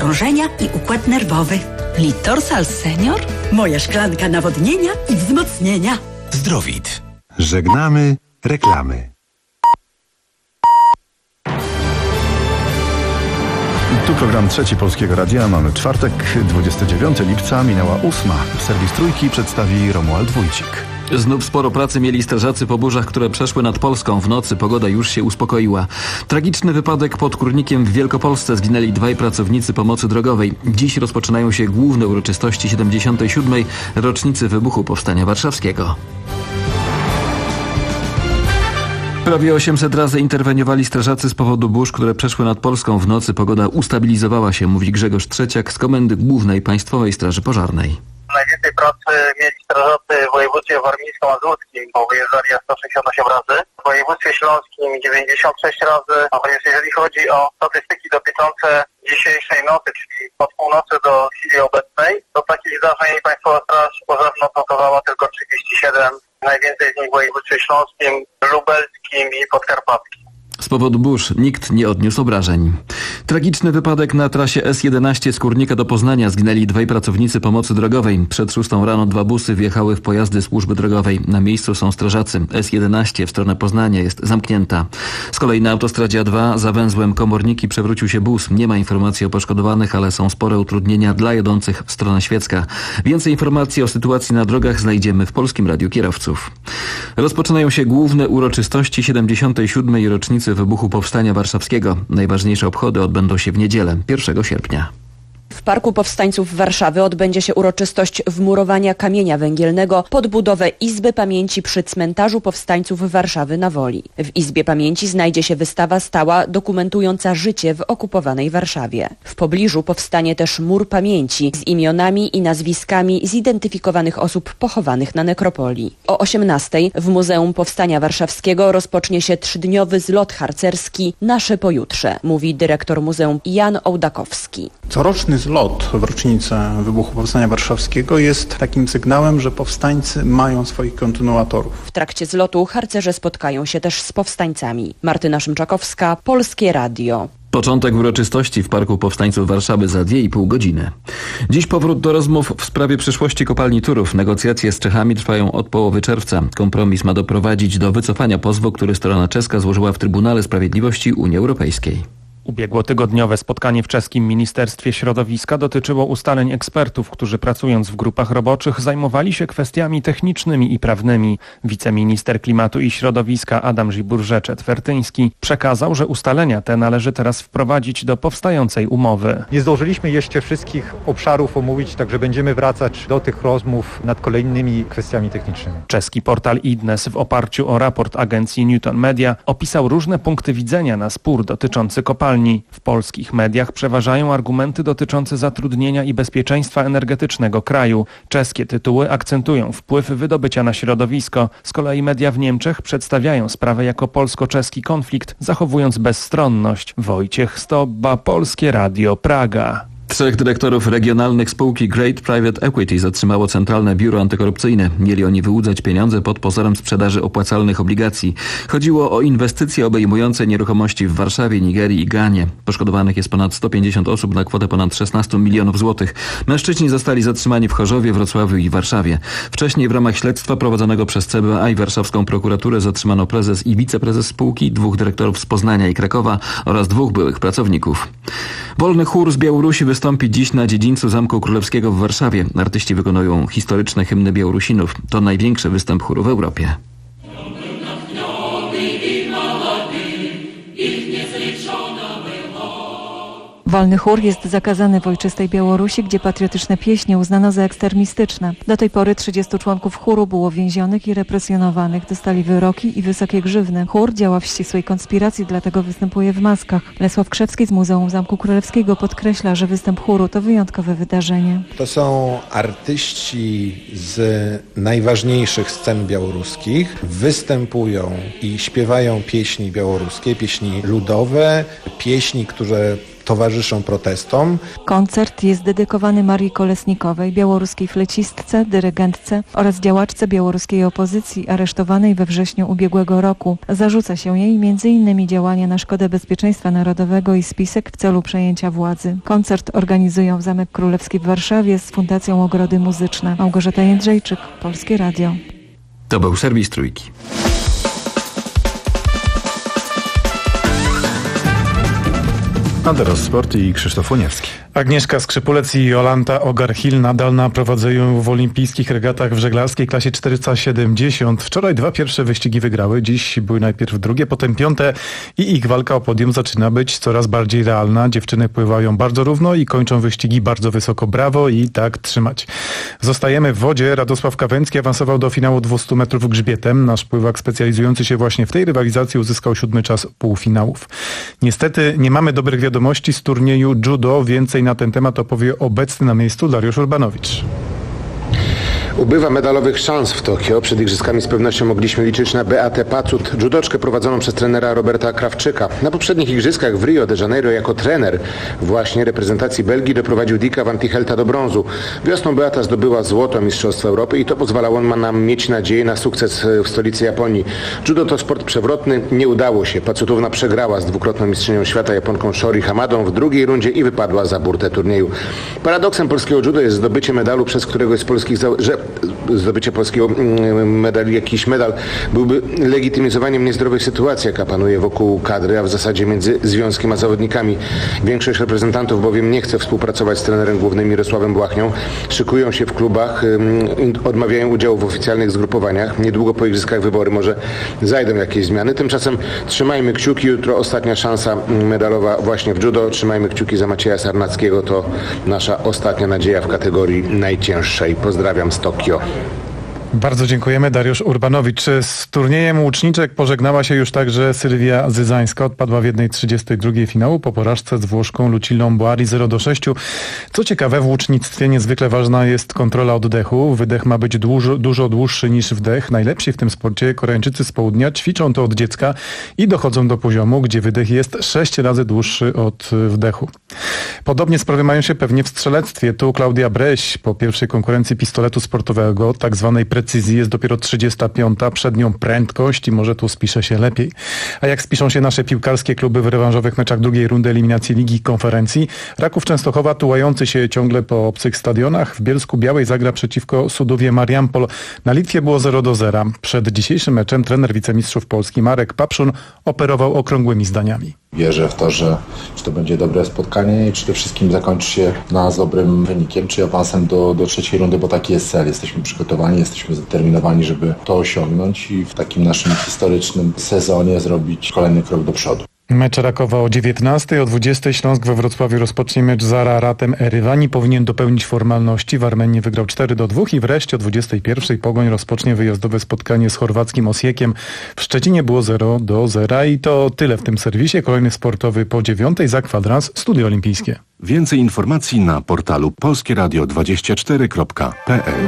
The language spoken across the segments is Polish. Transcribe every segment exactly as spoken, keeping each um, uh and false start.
krążenia i układ nerwowy. Litorsal Senior? Moja szklanka nawodnienia i wzmocnienia. Zdrowit. Żegnamy reklamy. Tu program Trzeci Polskiego Radia. Mamy czwartek, dwudziestego dziewiątego lipca, minęła ósma. Serwis Trójki przedstawi Romuald Wójcik. Znów sporo pracy mieli strażacy po burzach, które przeszły nad Polską. W nocy pogoda już się uspokoiła. Tragiczny wypadek pod Kurnikiem w Wielkopolsce. Zginęli dwaj pracownicy pomocy drogowej. Dziś rozpoczynają się główne uroczystości siedemdziesiątej siódmej rocznicy wybuchu Powstania Warszawskiego. Prawie osiemset razy interweniowali strażacy z powodu burz, które przeszły nad Polską. W nocy pogoda ustabilizowała się, mówi Grzegorz Trzeciak z Komendy Głównej Państwowej Straży Pożarnej. Najwięcej pracy mieli strażacy w województwie warmińsko-mazurskim, bo wyjeżdżali sto sześćdziesiąt osiem razy. W województwie śląskim dziewięćdziesiąt sześć razy. A więc jeżeli chodzi o statystyki dotyczące dzisiejszej nocy, czyli od północy do chwili obecnej, to takich zdarzeń Państwowa Straż Pożarna notowała tylko trzydzieści siedem. Najwięcej z nich w województwie śląskim, lubelskim i podkarpackim. Z powodu burz nikt nie odniósł obrażeń. Tragiczny wypadek na trasie S jedenaście z Kurnika do Poznania. Zginęli dwaj pracownicy pomocy drogowej. Przed szóstą rano dwa busy wjechały w pojazdy służby drogowej. Na miejscu są strażacy. S jedenaście w stronę Poznania jest zamknięta. Z kolei na autostradzie A dwa za węzłem Komorniki przewrócił się bus. Nie ma informacji o poszkodowanych, ale są spore utrudnienia dla jadących w stronę Świecka. Więcej informacji o sytuacji na drogach znajdziemy w Polskim Radiu Kierowców. Rozpoczynają się główne uroczystości siedemdziesiątej siódmej rocznicy wybuchu Powstania Warszawskiego. Najważniejsze obchody odbędą się w niedzielę, pierwszego sierpnia. W Parku Powstańców Warszawy odbędzie się uroczystość wmurowania kamienia węgielnego pod budowę Izby Pamięci przy Cmentarzu Powstańców Warszawy na Woli. W Izbie Pamięci znajdzie się wystawa stała dokumentująca życie w okupowanej Warszawie. W pobliżu powstanie też mur pamięci z imionami i nazwiskami zidentyfikowanych osób pochowanych na nekropolii. O osiemnastej w Muzeum Powstania Warszawskiego rozpocznie się trzydniowy zlot harcerski Nasze Pojutrze, mówi dyrektor muzeum Jan Ołdakowski. Coroczny zlot w rocznicę wybuchu Powstania Warszawskiego jest takim sygnałem, że powstańcy mają swoich kontynuatorów. W trakcie zlotu harcerze spotkają się też z powstańcami. Martyna Szymczakowska, Polskie Radio. Początek uroczystości w Parku Powstańców Warszawy za dwie i pół godziny. Dziś powrót do rozmów w sprawie przyszłości kopalni Turów. Negocjacje z Czechami trwają od połowy czerwca. Kompromis ma doprowadzić do wycofania pozwu, który strona czeska złożyła w Trybunale Sprawiedliwości Unii Europejskiej. Ubiegłotygodniowe spotkanie w czeskim Ministerstwie Środowiska dotyczyło ustaleń ekspertów, którzy pracując w grupach roboczych zajmowali się kwestiami technicznymi i prawnymi. Wiceminister Klimatu i Środowiska Adam Żyburze-Czetwertyński przekazał, że ustalenia te należy teraz wprowadzić do powstającej umowy. Nie zdążyliśmy jeszcze wszystkich obszarów omówić, także będziemy wracać do tych rozmów nad kolejnymi kwestiami technicznymi. Czeski portal Idnes w oparciu o raport agencji Newton Media opisał różne punkty widzenia na spór dotyczący kopalni. W polskich mediach przeważają argumenty dotyczące zatrudnienia i bezpieczeństwa energetycznego kraju. Czeskie tytuły akcentują wpływ wydobycia na środowisko. Z kolei media w Niemczech przedstawiają sprawę jako polsko-czeski konflikt, zachowując bezstronność. Wojciech Stobba, Polskie Radio, Praga. Trzech dyrektorów regionalnych spółki Great Private Equity zatrzymało Centralne Biuro Antykorupcyjne. Mieli oni wyłudzać pieniądze pod pozorem sprzedaży opłacalnych obligacji. Chodziło o inwestycje obejmujące nieruchomości w Warszawie, Nigerii i Ganie. Poszkodowanych jest ponad sto pięćdziesiąt osób na kwotę ponad szesnaście milionów złotych. Mężczyźni zostali zatrzymani w Chorzowie, Wrocławiu i Warszawie. Wcześniej w ramach śledztwa prowadzonego przez C B A i warszawską prokuraturę zatrzymano prezes i wiceprezes spółki, dwóch dyrektorów z Poznania i Krakowa oraz dwóch byłych pracowników. Wolny chór z Białorusi wystąpi dziś na dziedzińcu Zamku Królewskiego w Warszawie. Artyści wykonują historyczne hymny Białorusinów. To największy występ chóru w Europie. Wolny chór jest zakazany w ojczystej Białorusi, gdzie patriotyczne pieśnie uznano za ekstremistyczne. Do tej pory trzydziestu członków chóru było więzionych i represjonowanych. Dostali wyroki i wysokie grzywny. Chór działa w ścisłej konspiracji, dlatego występuje w maskach. Lesław Krzewski z Muzeum Zamku Królewskiego podkreśla, że występ chóru to wyjątkowe wydarzenie. To są artyści z najważniejszych scen białoruskich. Występują i śpiewają pieśni białoruskie, pieśni ludowe, pieśni, które towarzyszą protestom. Koncert jest dedykowany Marii Kolesnikowej, białoruskiej flecistce, dyrygentce oraz działaczce białoruskiej opozycji aresztowanej we wrześniu ubiegłego roku. Zarzuca się jej między innymi działania na szkodę bezpieczeństwa narodowego i spisek w celu przejęcia władzy. Koncert organizują w Zamek Królewski w Warszawie z Fundacją Ogrody Muzyczne. Małgorzata Jędrzejczyk, Polskie Radio. To był serwis Trójki. A teraz sport i Krzysztof Łoniewski. Agnieszka Skrzypulec i Jolanta Ogarhil nadal na prowadzeniu w olimpijskich regatach w żeglarskiej klasie czterysta siedemdziesiąt. Wczoraj dwa pierwsze wyścigi wygrały, dziś były najpierw drugie, potem piąte i ich walka o podium zaczyna być coraz bardziej realna. Dziewczyny pływają bardzo równo i kończą wyścigi bardzo wysoko. Brawo i tak trzymać. Zostajemy w wodzie. Radosław Kawęcki awansował do finału dwieście metrów grzbietem. Nasz pływak specjalizujący się właśnie w tej rywalizacji uzyskał siódmy czas półfinałów. Niestety nie mamy dobrych wiadomości z turnieju judo. Więcej na ten temat opowie obecny na miejscu Dariusz Urbanowicz. Ubywa medalowych szans w Tokio. Przed igrzyskami z pewnością mogliśmy liczyć na Beatę Pacut, judoczkę prowadzoną przez trenera Roberta Krawczyka. Na poprzednich igrzyskach w Rio de Janeiro jako trener właśnie reprezentacji Belgii doprowadził Dicka Van Tichelta do brązu. Wiosną Beata zdobyła złoto Mistrzostwa Europy i to pozwalało nam mieć nadzieję na sukces w stolicy Japonii. Judo to sport przewrotny. Nie udało się. Pacutówna przegrała z dwukrotną mistrzynią świata Japonką Shori Hamadą w drugiej rundzie i wypadła za burtę turnieju. Paradoksem polskiego judo jest zdobycie medalu, przez którego z polskich za... że zdobycie polskiego medali, jakiś medal byłby legitymizowaniem niezdrowej sytuacji, jaka panuje wokół kadry, a w zasadzie między związkiem a zawodnikami. Większość reprezentantów bowiem nie chce współpracować z trenerem głównym Mirosławem Błachnią. Szykują się w klubach, odmawiają udziału w oficjalnych zgrupowaniach. Niedługo po igrzyskach wybory może zajdą jakieś zmiany. Tymczasem trzymajmy kciuki. Jutro ostatnia szansa medalowa właśnie w judo. Trzymajmy kciuki za Macieja Sarnackiego. To nasza ostatnia nadzieja w kategorii najcięższej. Pozdrawiam z Tokio. Bardzo dziękujemy. Dariusz Urbanowicz. Z turniejem łuczniczek pożegnała się już także Sylwia Zyzańska. Odpadła w jednej trzydziestej drugiej finału po porażce z Włoszką Lucillą Boari zero do sześciu. Co ciekawe, w łucznictwie niezwykle ważna jest kontrola oddechu. Wydech ma być dużo, dużo dłuższy niż wdech. Najlepsi w tym sporcie Koreańczycy z południa ćwiczą to od dziecka i dochodzą do poziomu, gdzie wydech jest sześć razy dłuższy od wdechu. Podobnie sprawy mają się pewnie w strzelectwie. Tu Klaudia Breś po pierwszej konkurencji pistoletu sportowego, tak zwanej precyzji, jest dopiero trzydziesta piąta, przed nią prędkość i może tu spisze się lepiej. A jak spiszą się nasze piłkarskie kluby w rewanżowych meczach drugiej rundy eliminacji Ligi Konferencji? Raków Częstochowa, tułający się ciągle po obcych stadionach, w Bielsku Białej zagra przeciwko Sudowie Mariampol. Na Litwie było zero do zera. Przed dzisiejszym meczem trener wicemistrzów Polski Marek Papszun operował okrągłymi zdaniami. Wierzę w to, że czy to będzie dobre spotkanie i przede wszystkim zakończy się dla nas dobrym wynikiem, czy awansem do, do trzeciej rundy, bo taki jest cel. Jesteśmy przygotowani, jesteśmy zdeterminowani, żeby to osiągnąć i w takim naszym historycznym sezonie zrobić kolejny krok do przodu. Mecz Rakowa o dziewiętnastej, o dwudziestej Śląsk we Wrocławiu rozpocznie mecz z Araratem Erywani. Powinien dopełnić formalności. W Armenii wygrał cztery do dwóch i wreszcie o dwudziestej pierwszej Pogoń rozpocznie wyjazdowe spotkanie z chorwackim Osiekiem. W Szczecinie było zero do zera i to tyle w tym serwisie. Kolejny sportowy po dziewiątej. Za kwadrans Studio Olimpijskie. Więcej informacji na portalu polskie radio dwadzieścia cztery kropka p l.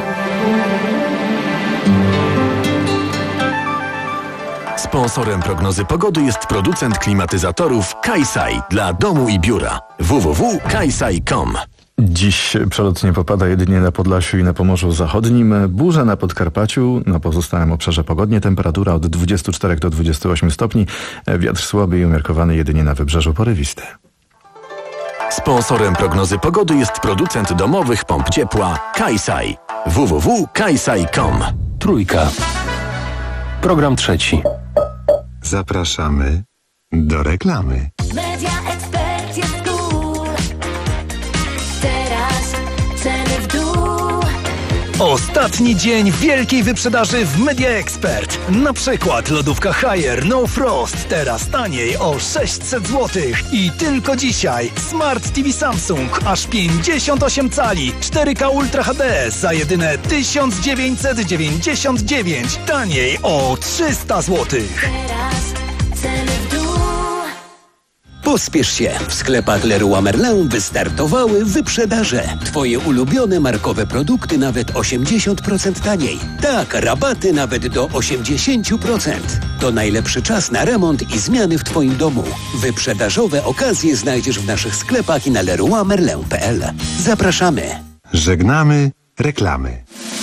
Sponsorem prognozy pogody jest producent klimatyzatorów Kaisai dla domu i biura. w w w kropka kaisai kropka com. Dziś przelotnie popada jedynie na Podlasiu i na Pomorzu Zachodnim. Burza na Podkarpaciu, na pozostałym obszarze pogodnie. Temperatura od dwudziestu czterech do dwudziestu ośmiu stopni. Wiatr słaby i umiarkowany jedynie na wybrzeżu porywisty. Sponsorem prognozy pogody jest producent domowych pomp ciepła Kaisai. w w w kropka kaisai kropka com. Trójka. Program trzeci. Zapraszamy do reklamy. Media Expert jest cool. Teraz ceny w dół. Ostatni dzień wielkiej wyprzedaży w Media Expert. Na przykład lodówka Haier No Frost teraz taniej o sześćset złotych. I tylko dzisiaj Smart T V Samsung aż pięćdziesiąt osiem cali cztery K Ultra H D za jedyne tysiąc dziewięćset dziewięćdziesiąt dziewięć. Taniej o trzysta złotych. Teraz ceny w dół. Pospiesz się. W sklepach Leroy Merlin wystartowały wyprzedaże. Twoje ulubione markowe produkty nawet osiemdziesiąt procent taniej. Tak, rabaty nawet do osiemdziesiąt procent. To najlepszy czas na remont i zmiany w Twoim domu. Wyprzedażowe okazje znajdziesz w naszych sklepach i na leroy merlin kropka p l. Zapraszamy. Żegnamy reklamy.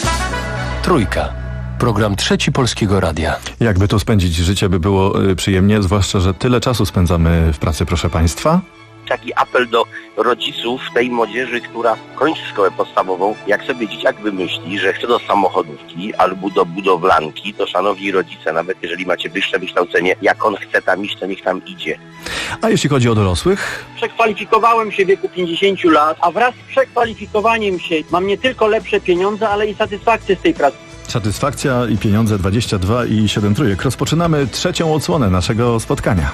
Trójka. Program Trzeci Polskiego Radia. Jakby tu spędzić życie, by było y, przyjemnie, zwłaszcza, że tyle czasu spędzamy w pracy, proszę państwa. Taki apel do rodziców tej młodzieży, która kończy szkołę podstawową. Jak sobie dzieciak wymyśli, że chce do samochodówki albo do budowlanki, to szanowni rodzice, nawet jeżeli macie wyższe wykształcenie, jak on chce tam iść, to niech tam idzie. A jeśli chodzi o dorosłych? Przekwalifikowałem się w wieku pięćdziesięciu lat, a wraz z przekwalifikowaniem się mam nie tylko lepsze pieniądze, ale i satysfakcję z tej pracy. Satysfakcja i pieniądze dwadzieścia dwa i siedem trójek. Rozpoczynamy trzecią odsłonę naszego spotkania.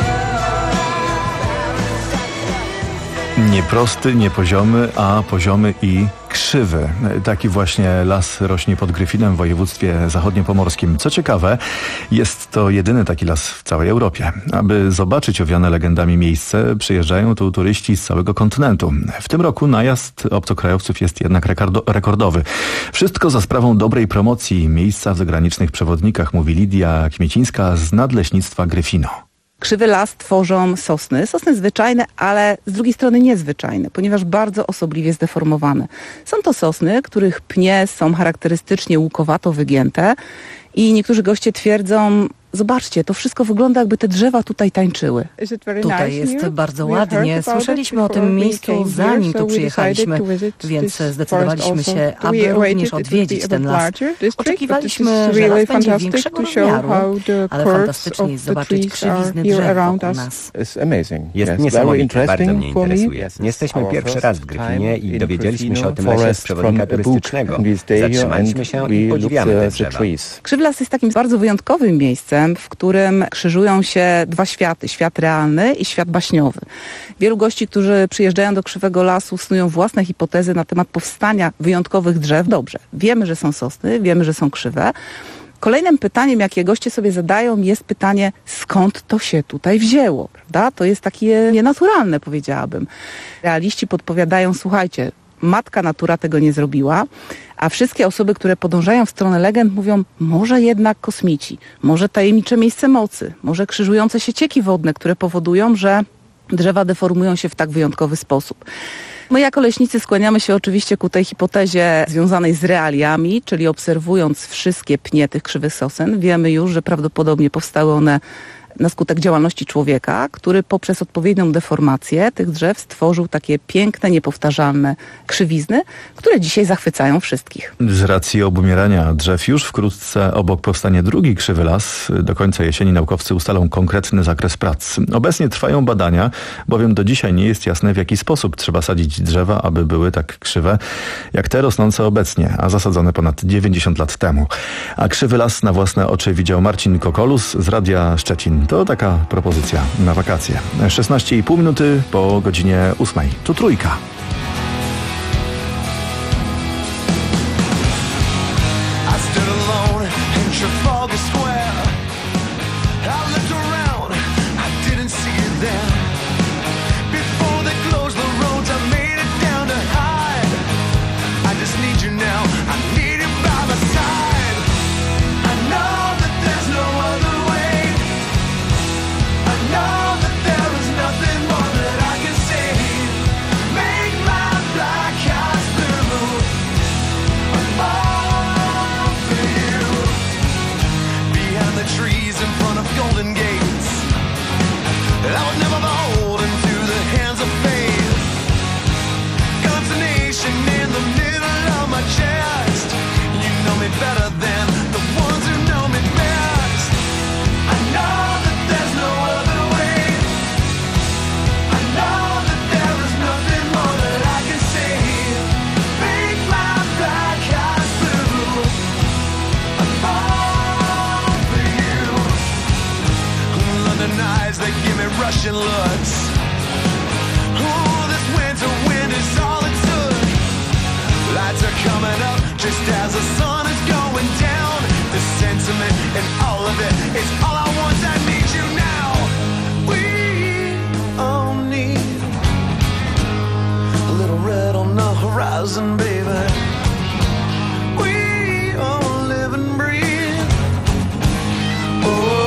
Nie prosty, nie poziomy, a poziomy i Krzywy. Taki właśnie las rośnie pod Gryfinem w województwie zachodniopomorskim. Co ciekawe, jest to jedyny taki las w całej Europie. Aby zobaczyć owiane legendami miejsce, przyjeżdżają tu turyści z całego kontynentu. W tym roku najazd obcokrajowców jest jednak rekordowy. Wszystko za sprawą dobrej promocji miejsca w zagranicznych przewodnikach, mówi Lidia Kmiecińska z Nadleśnictwa Gryfino. Krzywy las tworzą sosny. Sosny zwyczajne, ale z drugiej strony niezwyczajne, ponieważ bardzo osobliwie zdeformowane. Są to sosny, których pnie są charakterystycznie łukowato wygięte i niektórzy goście twierdzą, zobaczcie, to wszystko wygląda, jakby te drzewa tutaj tańczyły. Tutaj jest bardzo ładnie. Słyszeliśmy o tym miejscu, zanim tu przyjechaliśmy, więc zdecydowaliśmy się, aby również odwiedzić ten las. Oczekiwaliśmy, że las będzie większego rozmiaru, ale fantastycznie jest zobaczyć krzywizny drzew wokół nas. Jest niesamowite, bardzo mnie interesuje. Jesteśmy pierwszy raz w Gryfinie i dowiedzieliśmy się o tym lesie z przewodnika turystycznego. Zatrzymaliśmy się i podziwiamy te drzewa. Krzywy las jest takim bardzo wyjątkowym miejscem, w którym krzyżują się dwa światy, świat realny i świat baśniowy. Wielu gości, którzy przyjeżdżają do Krzywego Lasu, snują własne hipotezy na temat powstania wyjątkowych drzew. Dobrze, wiemy, że są sosny, wiemy, że są krzywe. Kolejnym pytaniem, jakie goście sobie zadają, jest pytanie, skąd to się tutaj wzięło, prawda? To jest takie nienaturalne, powiedziałabym. Realiści podpowiadają, słuchajcie, matka natura tego nie zrobiła, a wszystkie osoby, które podążają w stronę legend, mówią, może jednak kosmici, może tajemnicze miejsce mocy, może krzyżujące się cieki wodne, które powodują, że drzewa deformują się w tak wyjątkowy sposób. My jako leśnicy skłaniamy się oczywiście ku tej hipotezie związanej z realiami, czyli obserwując wszystkie pnie tych krzywych sosen, wiemy już, że prawdopodobnie powstały one na skutek działalności człowieka, który poprzez odpowiednią deformację tych drzew stworzył takie piękne, niepowtarzalne krzywizny, które dzisiaj zachwycają wszystkich. Z racji obumierania drzew już wkrótce obok powstanie drugi krzywy las. Do końca jesieni naukowcy ustalą konkretny zakres prac. Obecnie trwają badania, bowiem do dzisiaj nie jest jasne, w jaki sposób trzeba sadzić drzewa, aby były tak krzywe, jak te rosnące obecnie, a zasadzone ponad dziewięćdziesiąt lat temu. A krzywy las na własne oczy widział Marcin Kokolus z Radia Szczecin. To taka propozycja na wakacje. szesnaście i pół minuty po godzinie ósmej. Tu Trójka. Russian looks. Oh, this winter wind is all it took. Lights are coming up just as the sun is going down. The sentiment and all of it is all I want. I need you now. We all need a little red on the horizon, baby. We all live and breathe. Oh.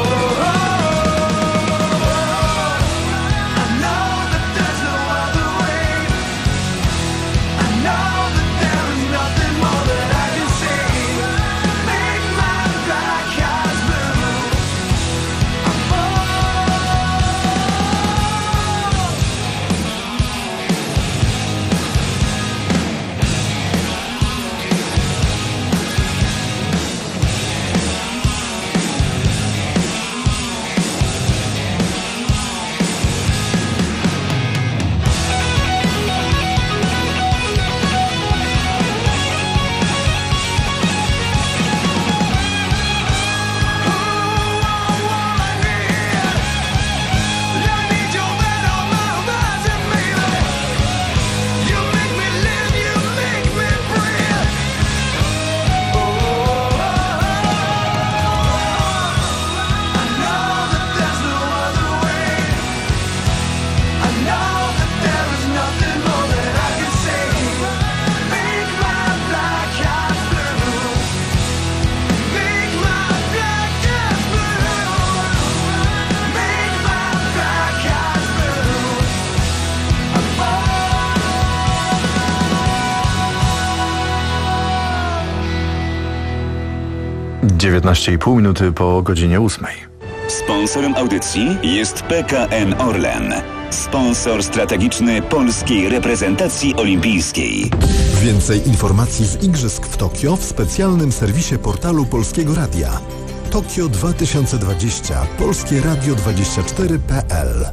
dziewiętnaście i pół minuty po godzinie ósmej. Sponsorem audycji jest P K N Orlen. Sponsor strategiczny polskiej reprezentacji olimpijskiej. Więcej informacji z Igrzysk w Tokio w specjalnym serwisie portalu Polskiego Radia. Tokio dwa tysiące dwadzieścia. Polskie Radio dwadzieścia cztery kropka p l.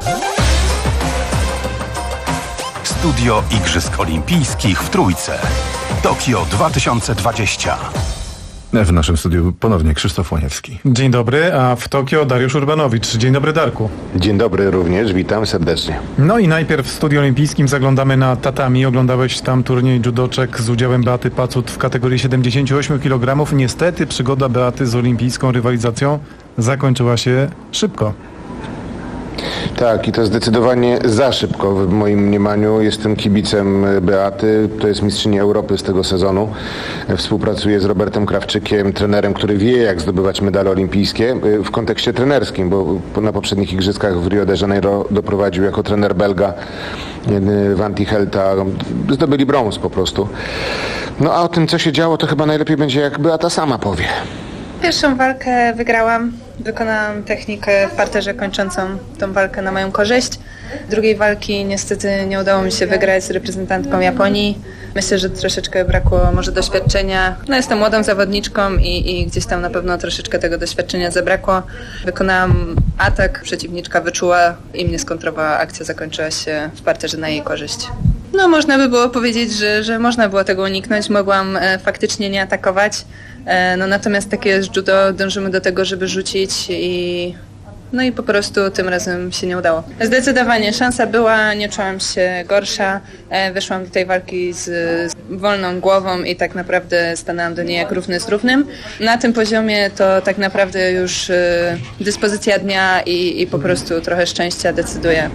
Studio Igrzysk Olimpijskich w Trójce. Tokio dwa tysiące dwadzieścia. W naszym studiu ponownie Krzysztof Łaniewski. Dzień dobry, a w Tokio Dariusz Urbanowicz. Dzień dobry, Darku. Dzień dobry również, witam serdecznie. No i najpierw w studiu olimpijskim zaglądamy na tatami. Oglądałeś tam turniej judoczek z udziałem Beaty Pacut w kategorii siedemdziesiąt osiem kilogramów. Niestety przygoda Beaty z olimpijską rywalizacją zakończyła się szybko. Tak, i to zdecydowanie za szybko w moim mniemaniu. Jestem kibicem Beaty, to jest mistrzyni Europy z tego sezonu. Współpracuję z Robertem Krawczykiem, trenerem, który wie, jak zdobywać medale olimpijskie w kontekście trenerskim, bo na poprzednich igrzyskach w Rio de Janeiro doprowadził jako trener Belga Vanti Helta. Zdobyli brąz po prostu. No a o tym, co się działo, to chyba najlepiej będzie, jak Beata sama powie. Pierwszą walkę wygrałam. Wykonałam technikę w parterze kończącą tą walkę na moją korzyść. Drugiej walki niestety nie udało mi się wygrać z reprezentantką Japonii. Myślę, że troszeczkę brakło może doświadczenia. No jestem młodą zawodniczką i, i gdzieś tam na pewno troszeczkę tego doświadczenia zabrakło. Wykonałam atak, przeciwniczka wyczuła i mnie skontrowała. Akcja zakończyła się w parterze na jej korzyść. No można by było powiedzieć, że, że można było tego uniknąć. Mogłam e, faktycznie nie atakować. E, no natomiast takie jest judo, dążymy do tego, żeby rzucić i no i po prostu tym razem się nie udało. Zdecydowanie szansa była, nie czułam się gorsza. E, wyszłam do tej walki z, z wolną głową i tak naprawdę stanęłam do niej jak równy z równym. Na tym poziomie to tak naprawdę już e, dyspozycja dnia i, i po prostu trochę szczęścia decyduje.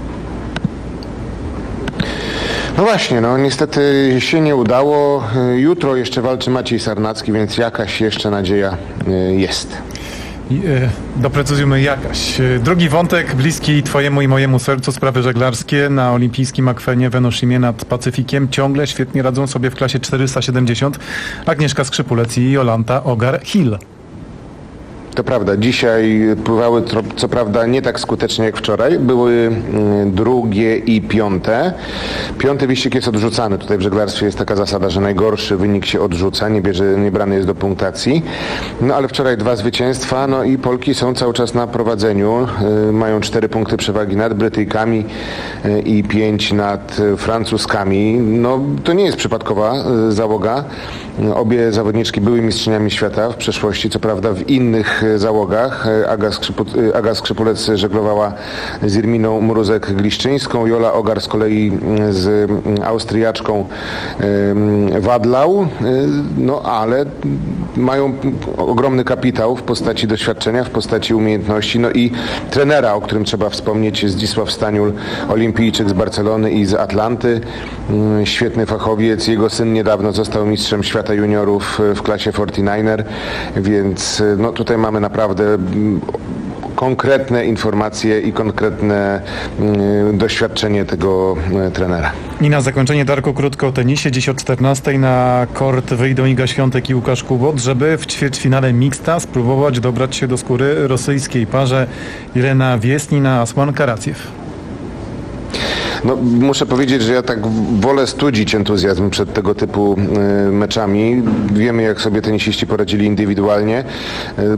No właśnie, no niestety się nie udało. Jutro jeszcze walczy Maciej Sarnacki, więc jakaś jeszcze nadzieja jest. Doprecyzujmy jakaś. Drugi wątek, bliski twojemu i mojemu sercu, sprawy żeglarskie na olimpijskim akwenie w Enoshimie nad Pacyfikiem ciągle świetnie radzą sobie w klasie czterysta siedemdziesiąt Agnieszka Skrzypulec i Jolanta Ogar-Hill. To prawda, dzisiaj pływały co, co prawda nie tak skutecznie jak wczoraj, były drugie i piąte. Piąty wyścig jest odrzucany, tutaj w żeglarstwie jest taka zasada, że najgorszy wynik się odrzuca, nie, bierze, nie brany jest do punktacji. No ale wczoraj dwa zwycięstwa, no i Polki są cały czas na prowadzeniu, mają cztery punkty przewagi nad Brytyjkami i pięć nad Francuzkami. No to nie jest przypadkowa załoga. Obie zawodniczki były mistrzyniami świata w przeszłości, co prawda w innych załogach. Aga, Skrzypu- Aga Skrzypulec żeglowała z Irminą Mruzek-Gliszczyńską, Jola Ogar z kolei z Austriaczką Wadlau, no ale mają ogromny kapitał w postaci doświadczenia, w postaci umiejętności, no i trenera, o którym trzeba wspomnieć, Zdzisław Staniul, olimpijczyk z Barcelony i z Atlanty, świetny fachowiec, jego syn niedawno został mistrzem świata juniorów w klasie czterdzieści dziewięć, więc no tutaj mamy naprawdę konkretne informacje i konkretne y, doświadczenie tego y, trenera. I na zakończenie, Darku, krótko o tenisie. Dziś o czternastej na kort wyjdą Iga Świątek i Łukasz Kubot, żeby w ćwierćfinale mixta spróbować dobrać się do skóry rosyjskiej parze Jelena Wiesnina-Aslan Karaciew. No, muszę powiedzieć, że ja tak wolę studzić entuzjazm przed tego typu y, meczami. Wiemy, jak sobie tenisiści poradzili indywidualnie. Y,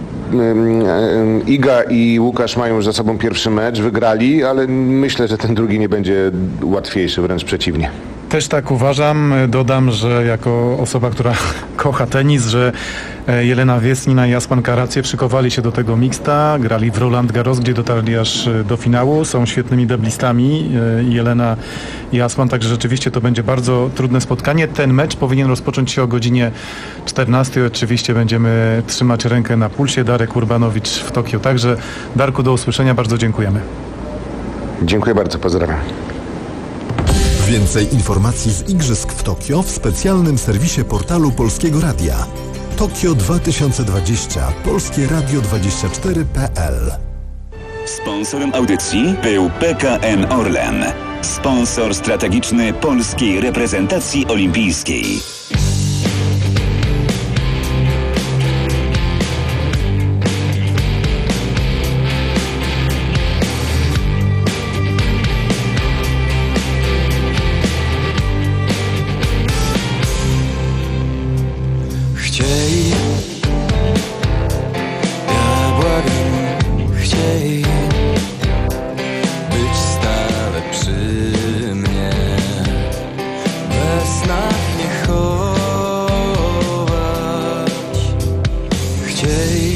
Iga i Łukasz mają już za sobą pierwszy mecz, wygrali, ale myślę, że ten drugi nie będzie łatwiejszy, wręcz przeciwnie. Też tak uważam. Dodam, że jako osoba, która kocha tenis, że Jelena Wiesnina i Aslan Karaciew szykowali się do tego mixta, grali w Roland Garros, gdzie dotarli aż do finału, są świetnymi deblistami, Jelena i Aslan, także rzeczywiście to będzie bardzo trudne spotkanie. Ten mecz powinien rozpocząć się o godzinie czternastej. Oczywiście będziemy trzymać rękę na pulsie. Darek Urbanowicz w Tokio. Także Darku, do usłyszenia, bardzo dziękujemy. Dziękuję bardzo, pozdrawiam. Więcej informacji z Igrzysk w Tokio w specjalnym serwisie portalu Polskiego Radia. Tokio dwa tysiące dwadzieścia. Polskie Radio dwadzieścia cztery kropka p l. Sponsorem audycji był P K N Orlen. Sponsor strategiczny polskiej reprezentacji olimpijskiej.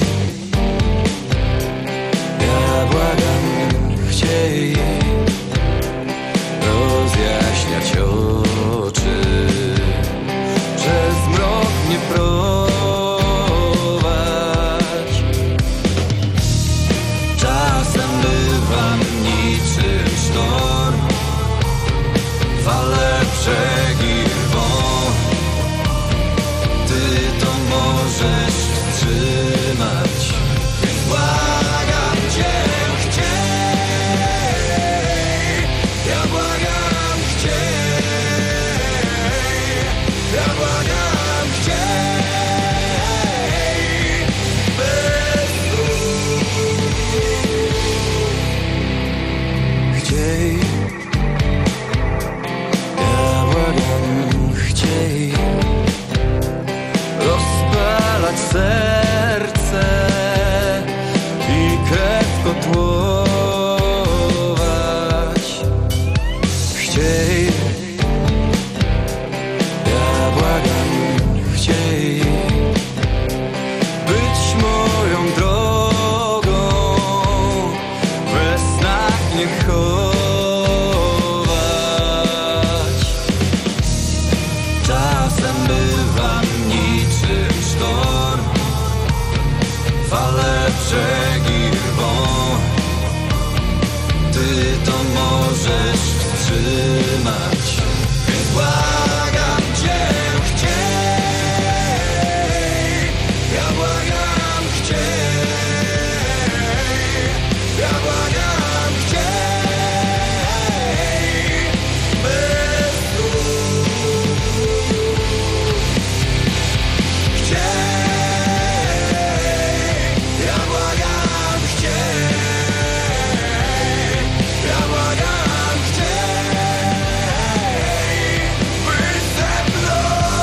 Ja błagam, chciej rozjaśniać oczy, przez mrok nie prowadź. Czasem bywam niczym sztorm, fale brzegi rwą. Ty to możesz wstrzymać, więc błagam cię, chciej. Ja błagam, chciej. Ja błagam, chciej. Bez słów. Chciej. Ja błagam, chciej rozpalać serce i krew kotłować. Chciej. Ja błagam, chciej być moją drogą, we snach nie chować. Czasem bywam niczym sztorm, fale brzegi rwą. Ty to możesz wstrzymać, więc błagam cię, chciej. Ja błagam, chciej. Ja błagam, chciej. Bez słów. Chciej. Ja błagam, chciej. Ja błagam, chciej być ze mną.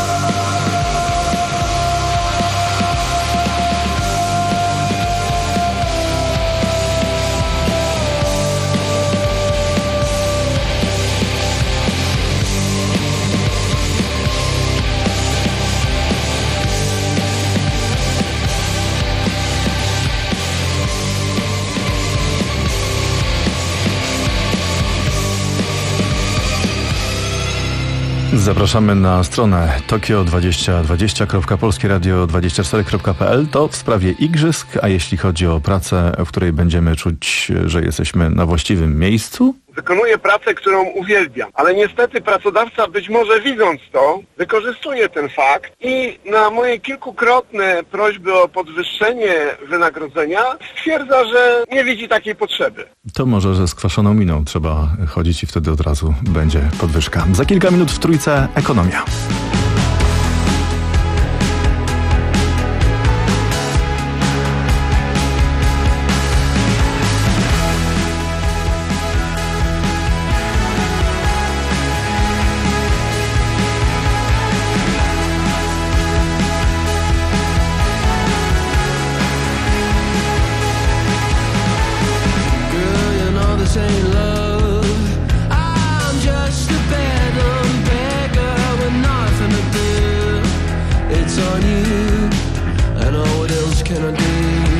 Zapraszamy na stronę tokio dwadzieścia dwadzieścia kropka polskie radio dwadzieścia cztery kropka p l. To w sprawie igrzysk, a jeśli chodzi o pracę, w której będziemy czuć, że jesteśmy na właściwym miejscu? Wykonuję pracę, którą uwielbiam, ale niestety pracodawca, być może widząc to, wykorzystuje ten fakt i na moje kilkukrotne prośby o podwyższenie wynagrodzenia stwierdza, że nie widzi takiej potrzeby. To może, że z kwaszoną miną trzeba chodzić i wtedy od razu będzie podwyżka. Za kilka minut w Trójce ekonomia. Ain't love. I'm just a bedroom beggar with nothing to do. It's on you. I know what else can I do?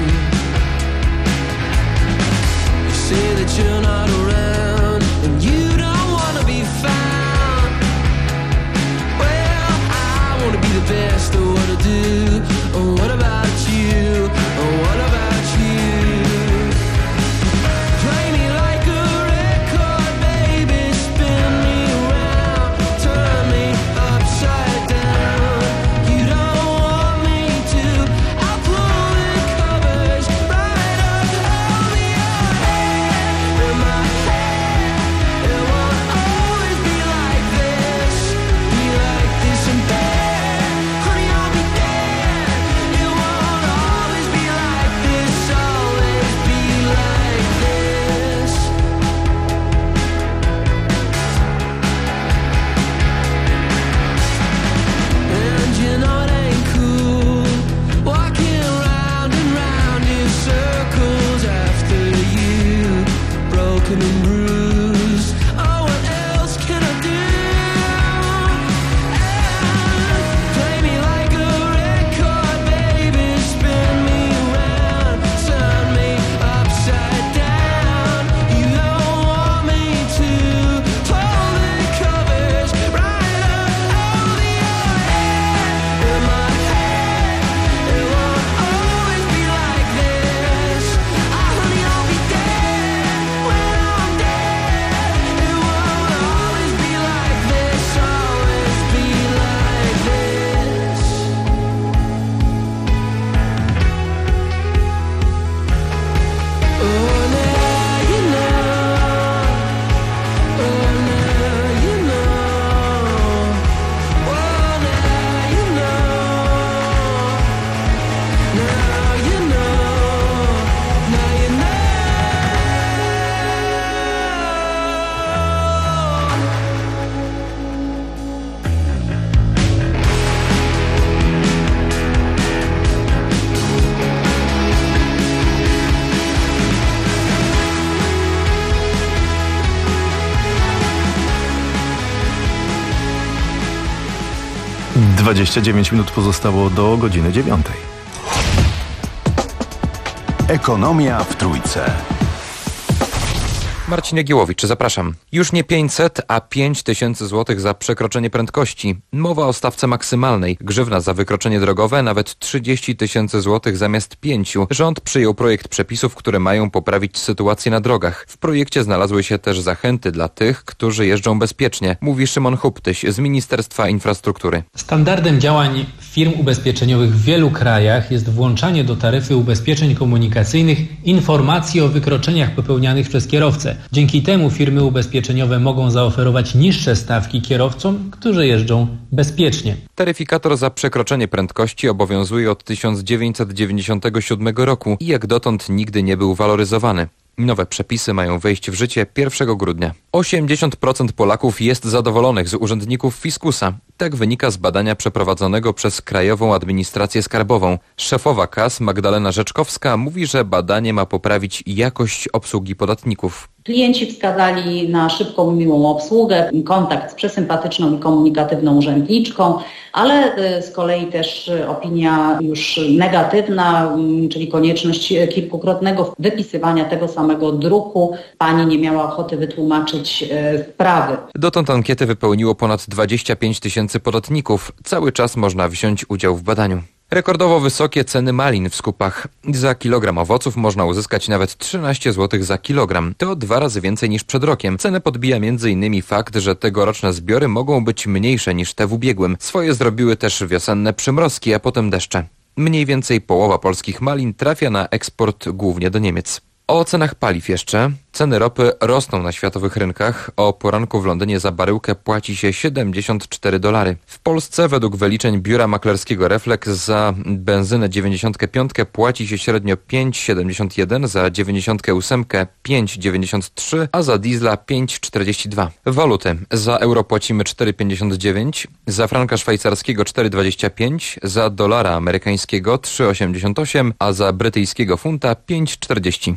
You say that you're not around and you don't wanna be found. Well, I wanna be the best at what I do. Oh, what about you? Oh, what about you? Play me like a record, baby, spin me around, turn me upside down. You don't want me to, I'll pull the covers right up, hold me your hand in my hand. It won't always be like this, be like this and bad. Honey, I'll be there. It won't always be like this, always be like this. And you know it ain't cool, walking round and round in circles after you, broken and bruised. Oh, what else can I do? And play me like a record, baby, spin me around. dwadzieścia dziewięć minut pozostało do godziny dziewiątej. Ekonomia w Trójce. Marcin Jagiełowicz, zapraszam. Już nie pięćset, a pięć tysięcy złotych za przekroczenie prędkości. Mowa o stawce maksymalnej. Grzywna za wykroczenie drogowe nawet trzydzieści tysięcy złotych zamiast pięciu. Rząd przyjął projekt przepisów, które mają poprawić sytuację na drogach. W projekcie znalazły się też zachęty dla tych, którzy jeżdżą bezpiecznie, mówi Szymon Huptyś z Ministerstwa Infrastruktury. Standardem działań firm ubezpieczeniowych w wielu krajach jest włączanie do taryfy ubezpieczeń komunikacyjnych informacji o wykroczeniach popełnianych przez kierowcę. Dzięki temu firmy ubezpieczeniowe mogą zaoferować niższe stawki kierowcom, którzy jeżdżą bezpiecznie. Taryfikator za przekroczenie prędkości obowiązuje od tysiąc dziewięćset dziewięćdziesiątego siódmego roku i jak dotąd nigdy nie był waloryzowany. Nowe przepisy mają wejść w życie pierwszego grudnia. osiemdziesiąt procent Polaków jest zadowolonych z urzędników Fiskusa. Tak wynika z badania przeprowadzonego przez Krajową Administrację Skarbową. Szefowa K A S Magdalena Rzeczkowska mówi, że badanie ma poprawić jakość obsługi podatników. Klienci wskazali na szybką, miłą obsługę, kontakt z przesympatyczną i komunikatywną urzędniczką, ale z kolei też opinia już negatywna, czyli konieczność kilkukrotnego wypisywania tego samego druku. Pani nie miała ochoty wytłumaczyć sprawy. Dotąd ankiety wypełniło ponad dwadzieścia pięć tysięcy podatników. Cały czas można wziąć udział w badaniu. Rekordowo wysokie ceny malin w skupach. Za kilogram owoców można uzyskać nawet trzynaście złotych za kilogram. To dwa razy więcej niż przed rokiem. Cenę podbija między innymi fakt, że tegoroczne zbiory mogą być mniejsze niż te w ubiegłym. Swoje zrobiły też wiosenne przymrozki, a potem deszcze. Mniej więcej połowa polskich malin trafia na eksport głównie do Niemiec. O cenach paliw jeszcze. Ceny ropy rosną na światowych rynkach. O poranku w Londynie za baryłkę płaci się siedemdziesiąt cztery dolary. W Polsce według wyliczeń biura maklerskiego Reflex za benzynę dziewięćdziesiąt pięć płaci się średnio pięć siedemdziesiąt jeden, za dziewięćdziesiąt osiem pięć dziewięćdziesiąt trzy, a za diesla pięć czterdzieści dwa. Waluty. Za euro płacimy cztery pięćdziesiąt dziewięć, za franka szwajcarskiego cztery dwadzieścia pięć, za dolara amerykańskiego trzy osiemdziesiąt osiem, a za brytyjskiego funta pięć czterdzieści.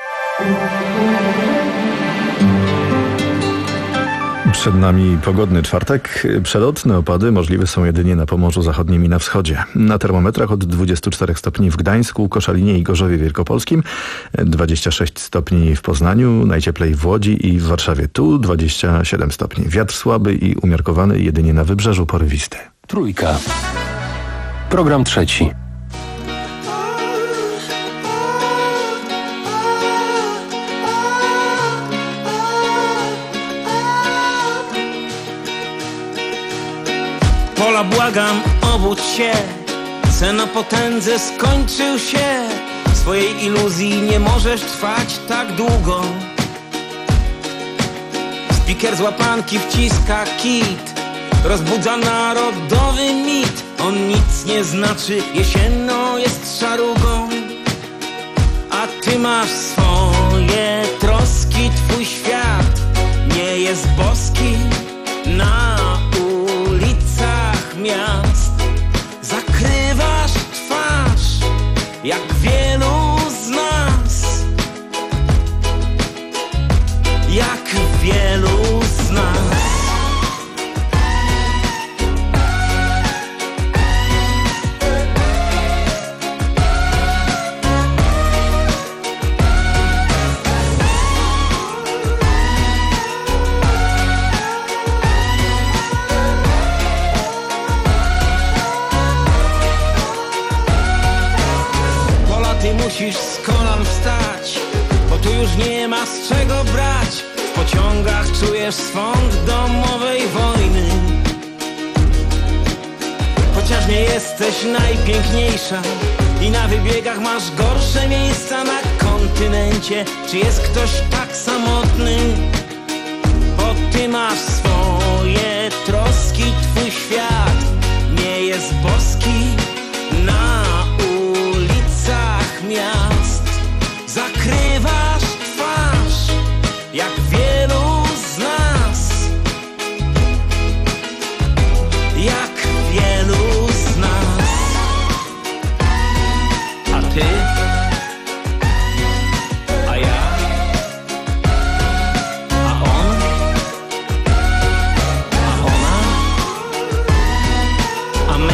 Przed nami pogodny czwartek. Przelotne opady możliwe są jedynie na Pomorzu Zachodnim i na wschodzie. Na termometrach od dwudziestu czterech stopni w Gdańsku, Koszalinie i Gorzowie Wielkopolskim, dwadzieścia sześć stopni w Poznaniu, najcieplej w Łodzi i w Warszawie. Tu dwadzieścia siedem stopni. Wiatr słaby i umiarkowany, jedynie na wybrzeżu porywisty. Trójka. Program trzeci. Pola, błagam, obudź się, sen o potędze skończył się. Swojej iluzji nie możesz trwać tak długo. Spiker z łapanki wciska kit, rozbudza narodowy mit. On nic nie znaczy, jesienno jest szarugą. A ty masz swoje troski, twój świat nie jest boski. Na miast zakrywasz twarz, jak wielu z nas, jak wielu z nas. Musisz z kolan wstać, bo tu już nie ma z czego brać. W pociągach czujesz swąd domowej wojny. Chociaż nie jesteś najpiękniejsza i na wybiegach masz gorsze miejsca na kontynencie. Czy jest ktoś tak samotny? Bo ty masz swoje troski, twój świat nie jest boski. Na miast zakrywasz twarz, jak wielu z nas, jak wielu z nas. A ty? A ja? A on? A ona? A my?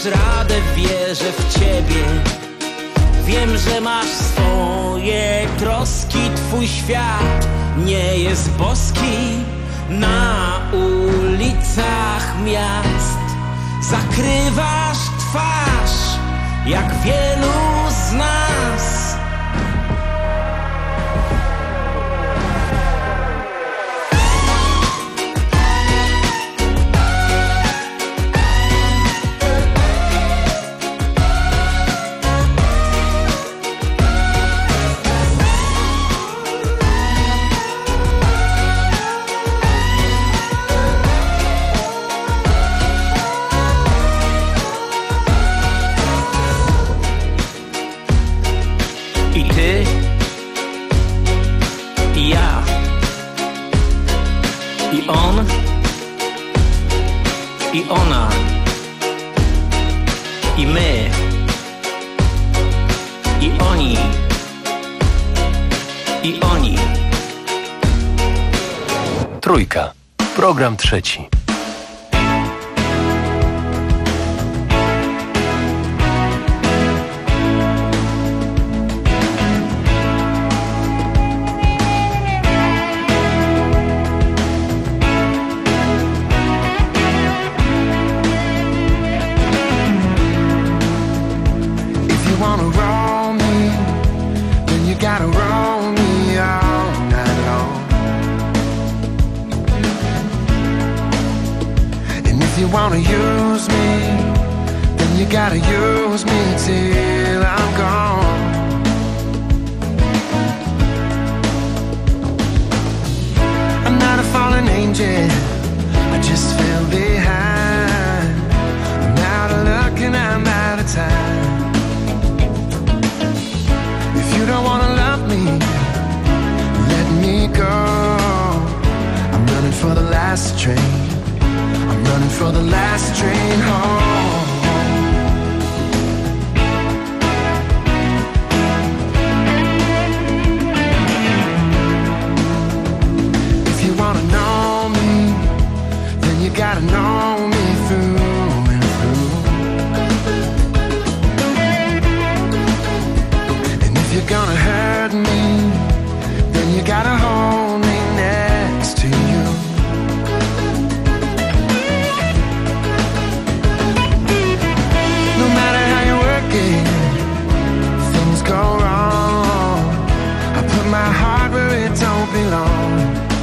radę, wierzę w ciebie. Wiem, że masz swoje troski, twój świat nie jest boski. Na ulicach miast zakrywasz twarz, jak wielu z nas. I ona, i my, i oni, i oni. Trójka. Program trzeci. You wanna use me, then you gotta use me till I'm gone. I'm not a fallen angel, I just fell behind. I'm out of luck and I'm out of time. If you don't wanna love me, let me go. I'm running for the last train, running for the last train home. If you wanna know me, then you gotta know me through and through. And if you're gonna hurt me, then you gotta hold me next to you. Things go wrong, I put my heart where it don't belong.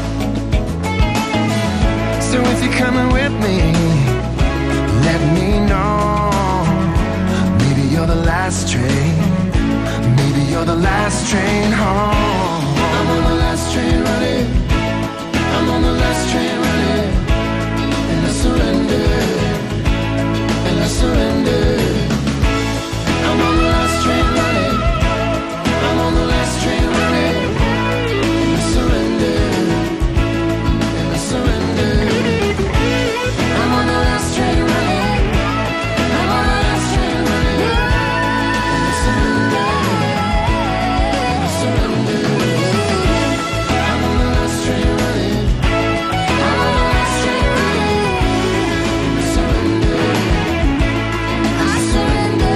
So if you're coming with me, let me know. Maybe you're the last train, maybe you're the last train home. I'm on the last train running, I'm on the last train running. And I surrender, and I surrender. I'm on the last train running, I'm on the last train running. And I surrender, and I surrender. I'm on the last train running, I'm on the last train running. And I surrender, and I surrender. I'm on the last train running, I'm on the last train running. And I surrender, I surrender.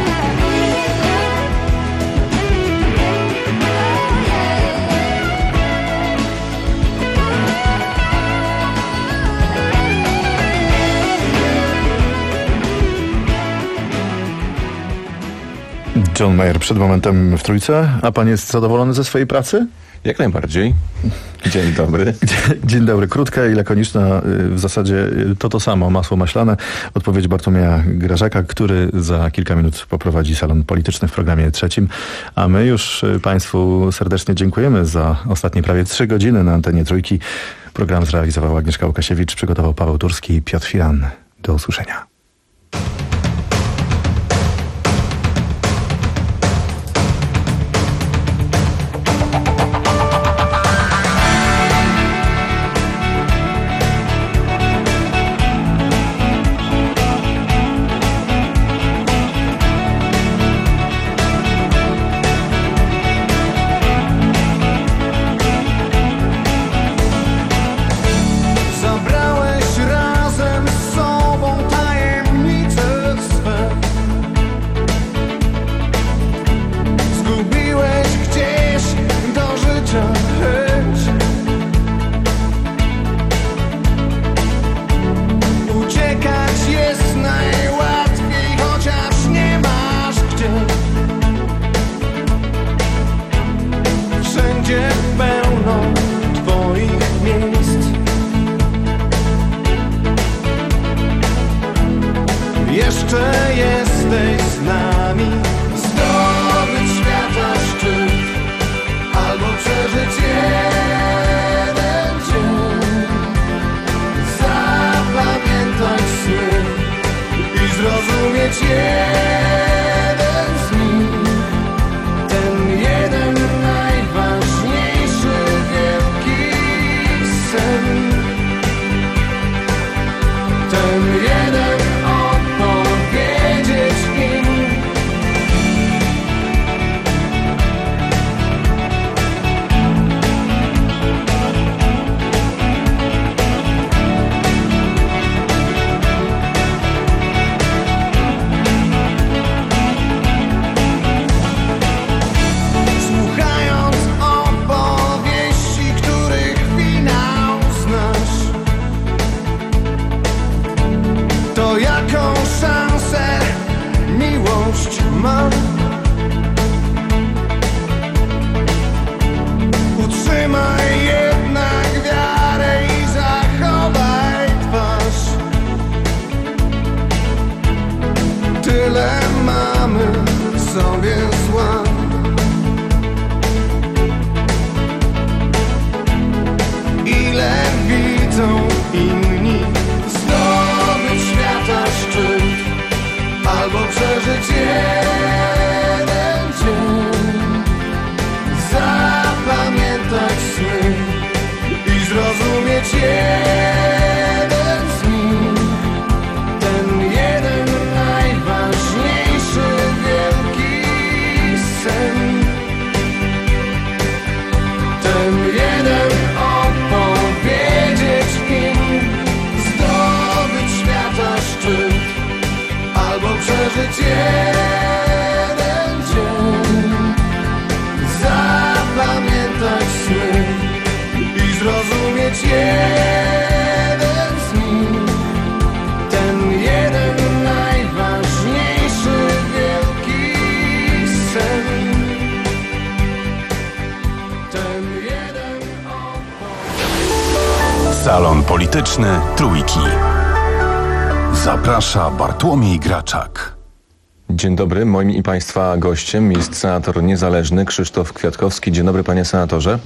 John Mayer przed momentem w Trójce. A pan jest zadowolony ze swojej pracy? Jak najbardziej. Dzień dobry. Dzień dobry. Krótka i lakoniczna, w zasadzie to to samo, masło maślane. Odpowiedź Bartłomieja Grażaka, który za kilka minut poprowadzi salon polityczny w programie trzecim. A my już państwu serdecznie dziękujemy za ostatnie prawie trzy godziny na antenie Trójki. Program zrealizowała Agnieszka Łukasiewicz, przygotował Paweł Turski i Piotr Firan. Do usłyszenia. Zabrałeś razem z sobą tajemnice. Salon Polityczny Trójki. Zaprasza Bartłomiej Graczak. Dzień dobry, moim i Państwa gościem jest senator niezależny Krzysztof Kwiatkowski. Dzień dobry, panie senatorze.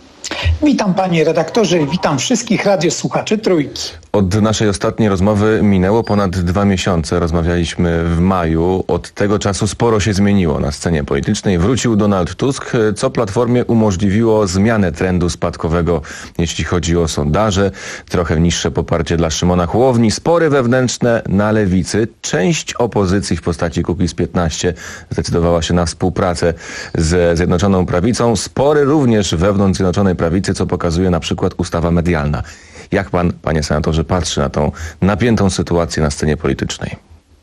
Witam panie redaktorze i witam wszystkich radiosłuchaczy Trójki. Od naszej ostatniej rozmowy minęło ponad dwa miesiące. Rozmawialiśmy w maju. Od tego czasu sporo się zmieniło na scenie politycznej. Wrócił Donald Tusk, co Platformie umożliwiło zmianę trendu spadkowego, jeśli chodzi o sondaże. Trochę niższe poparcie dla Szymona Hołowni. Spory wewnętrzne na lewicy. Część opozycji w postaci Kukiz piętnaście zdecydowała się na współpracę z Zjednoczoną Prawicą. Spory również wewnątrz Zjednoczonej Prawicy, co pokazuje na przykład ustawa medialna. Jak pan, panie senatorze, patrzy na tą napiętą sytuację na scenie politycznej?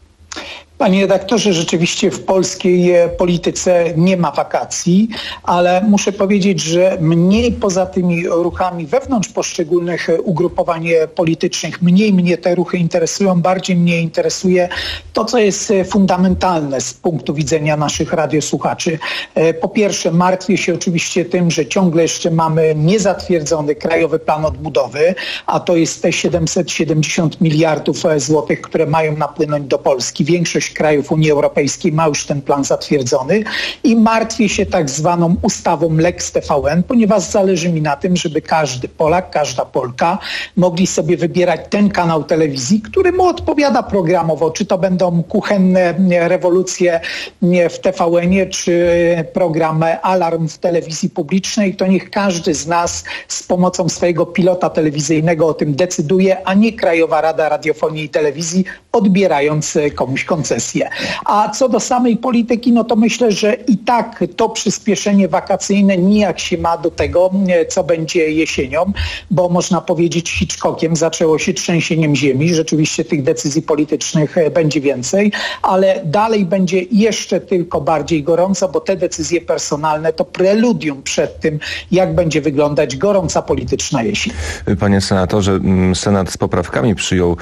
Panie redaktorze, rzeczywiście w polskiej polityce nie ma wakacji, ale muszę powiedzieć, że mniej poza tymi ruchami wewnątrz poszczególnych ugrupowań politycznych, mniej mnie te ruchy interesują, bardziej mnie interesuje to, co jest fundamentalne z punktu widzenia naszych radiosłuchaczy. Po pierwsze, martwię się oczywiście tym, że ciągle jeszcze mamy niezatwierdzony Krajowy Plan Odbudowy, a to jest te siedemset siedemdziesiąt miliardów złotych, które mają napłynąć do Polski. Większość krajów Unii Europejskiej ma już ten plan zatwierdzony i martwię się tak zwaną ustawą Lex T V N, ponieważ zależy mi na tym, żeby każdy Polak, każda Polka mogli sobie wybierać ten kanał telewizji, który mu odpowiada programowo, czy to będą kuchenne rewolucje w T V N-ie, czy program Alarm w telewizji publicznej, to niech każdy z nas z pomocą swojego pilota telewizyjnego o tym decyduje, a nie Krajowa Rada Radiofonii i Telewizji, odbierając komuś koncesję. A co do samej polityki, no to myślę, że i tak to przyspieszenie wakacyjne nijak się ma do tego, co będzie jesienią, bo można powiedzieć Hitchcockiem zaczęło się trzęsieniem ziemi. Rzeczywiście tych decyzji politycznych będzie więcej, ale dalej będzie jeszcze tylko bardziej gorąco, bo te decyzje personalne to preludium przed tym, jak będzie wyglądać gorąca polityczna jesień. Panie senatorze, Senat z poprawkami przyjął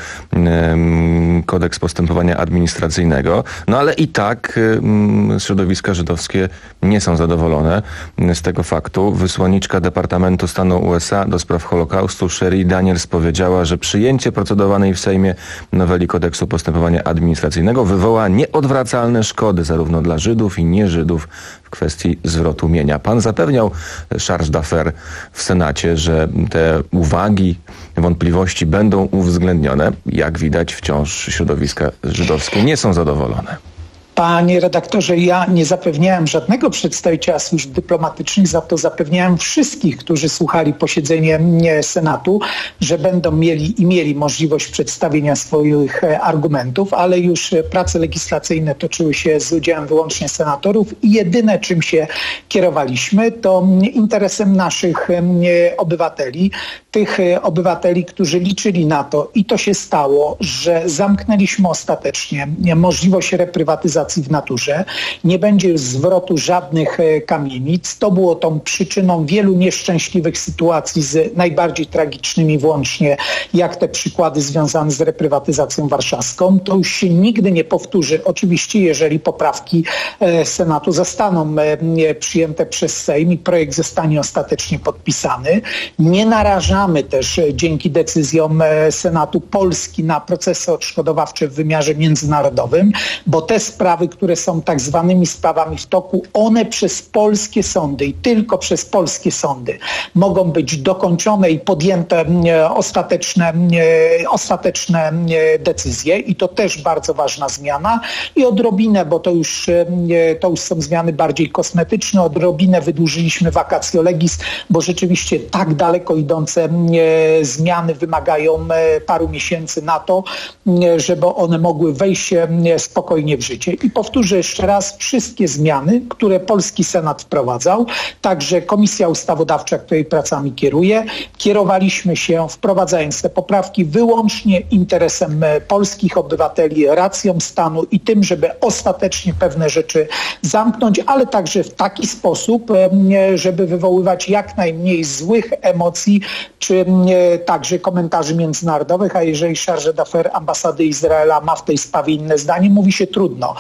um, kodeks postępowania administracyjnego. No ale i tak y, środowiska żydowskie nie są zadowolone z tego faktu. Wysłanniczka Departamentu Stanu U S A do spraw Holokaustu Sherry Daniels powiedziała, że przyjęcie procedowanej w Sejmie noweli kodeksu postępowania administracyjnego wywoła nieodwracalne szkody zarówno dla Żydów i nie-Żydów w kwestii zwrotu mienia. Pan zapewniał charge d'affaires w Senacie, że te uwagi, wątpliwości będą uwzględnione. Jak widać, wciąż środowiska żydowskie nie są zadowolone. Panie redaktorze, ja nie zapewniałem żadnego przedstawiciela służb dyplomatycznych, za to zapewniałem wszystkich, którzy słuchali posiedzenia Senatu, że będą mieli i mieli możliwość przedstawienia swoich argumentów, ale już prace legislacyjne toczyły się z udziałem wyłącznie senatorów i jedyne, czym się kierowaliśmy, to interesem naszych obywateli, tych obywateli, którzy liczyli na to i to się stało, że zamknęliśmy ostatecznie możliwość reprywatyzacji w naturze. Nie będzie już zwrotu żadnych kamienic. To było tą przyczyną wielu nieszczęśliwych sytuacji z najbardziej tragicznymi włącznie, jak te przykłady związane z reprywatyzacją warszawską. To już się nigdy nie powtórzy. Oczywiście, jeżeli poprawki Senatu zostaną przyjęte przez Sejm i projekt zostanie ostatecznie podpisany. Nie narażamy też dzięki decyzjom Senatu Polski na procesy odszkodowawcze w wymiarze międzynarodowym, bo te sprawy, które są tak zwanymi sprawami w toku, one przez polskie sądy i tylko przez polskie sądy mogą być dokończone i podjęte ostateczne, ostateczne decyzje i to też bardzo ważna zmiana i odrobinę, bo to już, to już są zmiany bardziej kosmetyczne, odrobinę wydłużyliśmy vacatio legis, bo rzeczywiście tak daleko idące zmiany wymagają paru miesięcy na to, żeby one mogły wejść spokojnie w życie. I powtórzę jeszcze raz, wszystkie zmiany, które polski Senat wprowadzał, także Komisja Ustawodawcza, której pracami kieruje, kierowaliśmy się, wprowadzając te poprawki, wyłącznie interesem polskich obywateli, racją stanu i tym, żeby ostatecznie pewne rzeczy zamknąć, ale także w taki sposób, żeby wywoływać jak najmniej złych emocji, czy także komentarzy międzynarodowych, a jeżeli charge d'affaires ambasady Izraela ma w tej sprawie inne zdanie, mówi się trudno.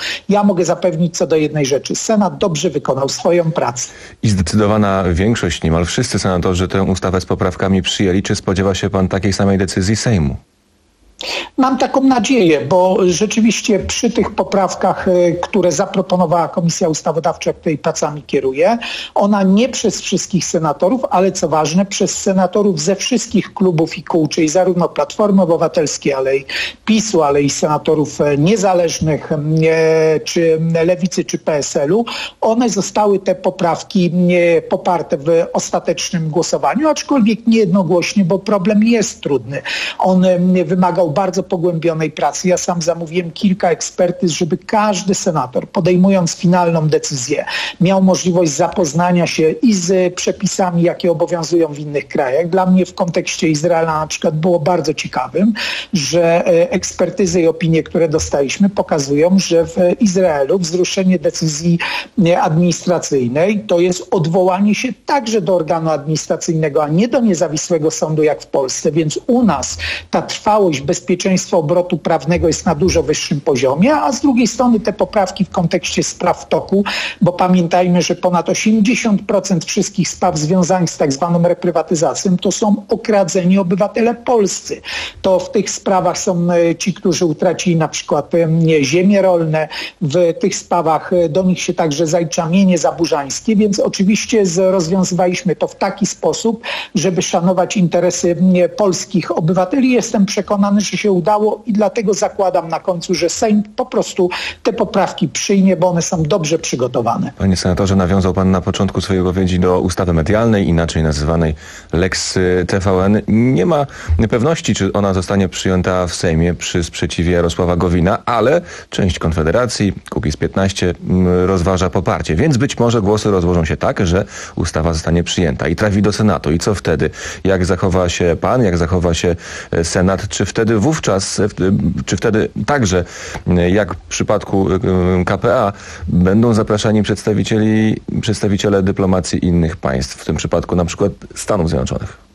Ja mogę zapewnić co do jednej rzeczy. Senat dobrze wykonał swoją pracę. I zdecydowana większość, niemal wszyscy senatorzy tę ustawę z poprawkami przyjęli. Czy spodziewa się pan takiej samej decyzji Sejmu? Mam taką nadzieję, bo rzeczywiście przy tych poprawkach, które zaproponowała Komisja Ustawodawcza, której pracami kieruje, ona nie przez wszystkich senatorów, ale co ważne, przez senatorów ze wszystkich klubów i kół, czyli zarówno Platformy Obywatelskiej, ale i PiSu, ale i senatorów niezależnych, czy Lewicy, czy P S L u, one zostały te poprawki poparte w ostatecznym głosowaniu, aczkolwiek nie jednogłośnie, bo problem jest trudny. On wymagał bardzo pogłębionej pracy. Ja sam zamówiłem kilka ekspertyz, żeby każdy senator, podejmując finalną decyzję, miał możliwość zapoznania się i z przepisami, jakie obowiązują w innych krajach. Dla mnie w kontekście Izraela na przykład było bardzo ciekawym, że ekspertyzy i opinie, które dostaliśmy, pokazują, że w Izraelu wzruszenie decyzji administracyjnej to jest odwołanie się także do organu administracyjnego, a nie do niezawisłego sądu jak w Polsce. Więc u nas ta trwałość, bezpieczeństwo obrotu prawnego jest na dużo wyższym poziomie, a z drugiej strony te poprawki w kontekście spraw w toku, bo pamiętajmy, że ponad osiemdziesiąt procent wszystkich spraw związanych z tak zwaną reprywatyzacją to są okradzeni obywatele polscy. To w tych sprawach są ci, którzy utracili na przykład ziemie rolne, w tych sprawach do nich się także zalicza mienie zaburzańskie, więc oczywiście rozwiązywaliśmy to w taki sposób, żeby szanować interesy polskich obywateli. Jestem przekonany, że się udało i dlatego zakładam na końcu, że Sejm po prostu te poprawki przyjmie, bo one są dobrze przygotowane. Panie senatorze, nawiązał pan na początku swojej wypowiedzi do ustawy medialnej, inaczej nazywanej Lex T V N. Nie ma pewności, czy ona zostanie przyjęta w Sejmie przy sprzeciwie Jarosława Gowina, ale część Konfederacji, Kukiz piętnaście, rozważa poparcie, więc być może głosy rozłożą się tak, że ustawa zostanie przyjęta i trafi do Senatu. I co wtedy? Jak zachowa się pan, jak zachowa się Senat? Czy wtedy wówczas, czy wtedy także, jak w przypadku K P A, będą zapraszani przedstawicieli, przedstawiciele dyplomacji innych państw, w tym przypadku na przykład Stanów Zjednoczonych?